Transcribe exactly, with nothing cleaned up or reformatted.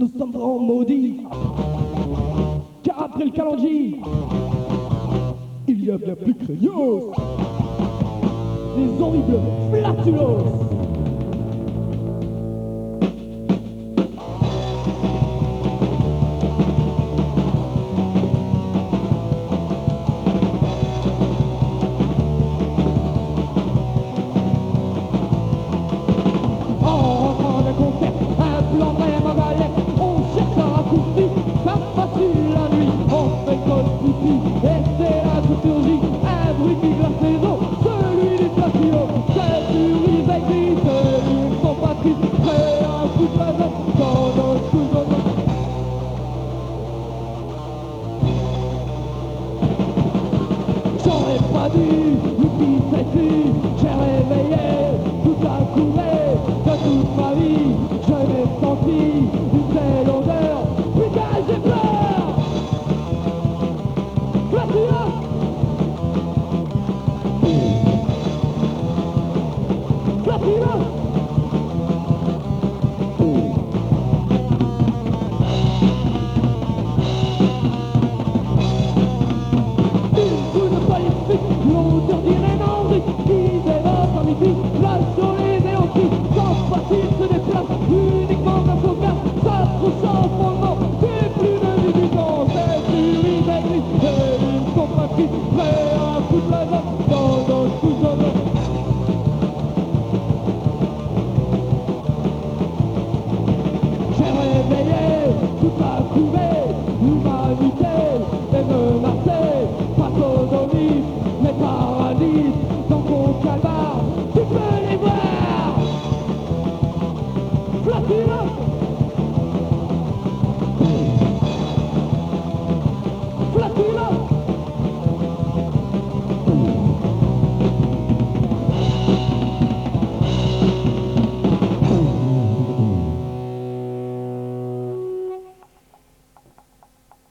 nous sommes vraiment maudits. Car après le calendrier, il y a bien plus craignos, des horribles flatulos. On cherche un raccourci, ça passe la nuit, on fait comme pipi.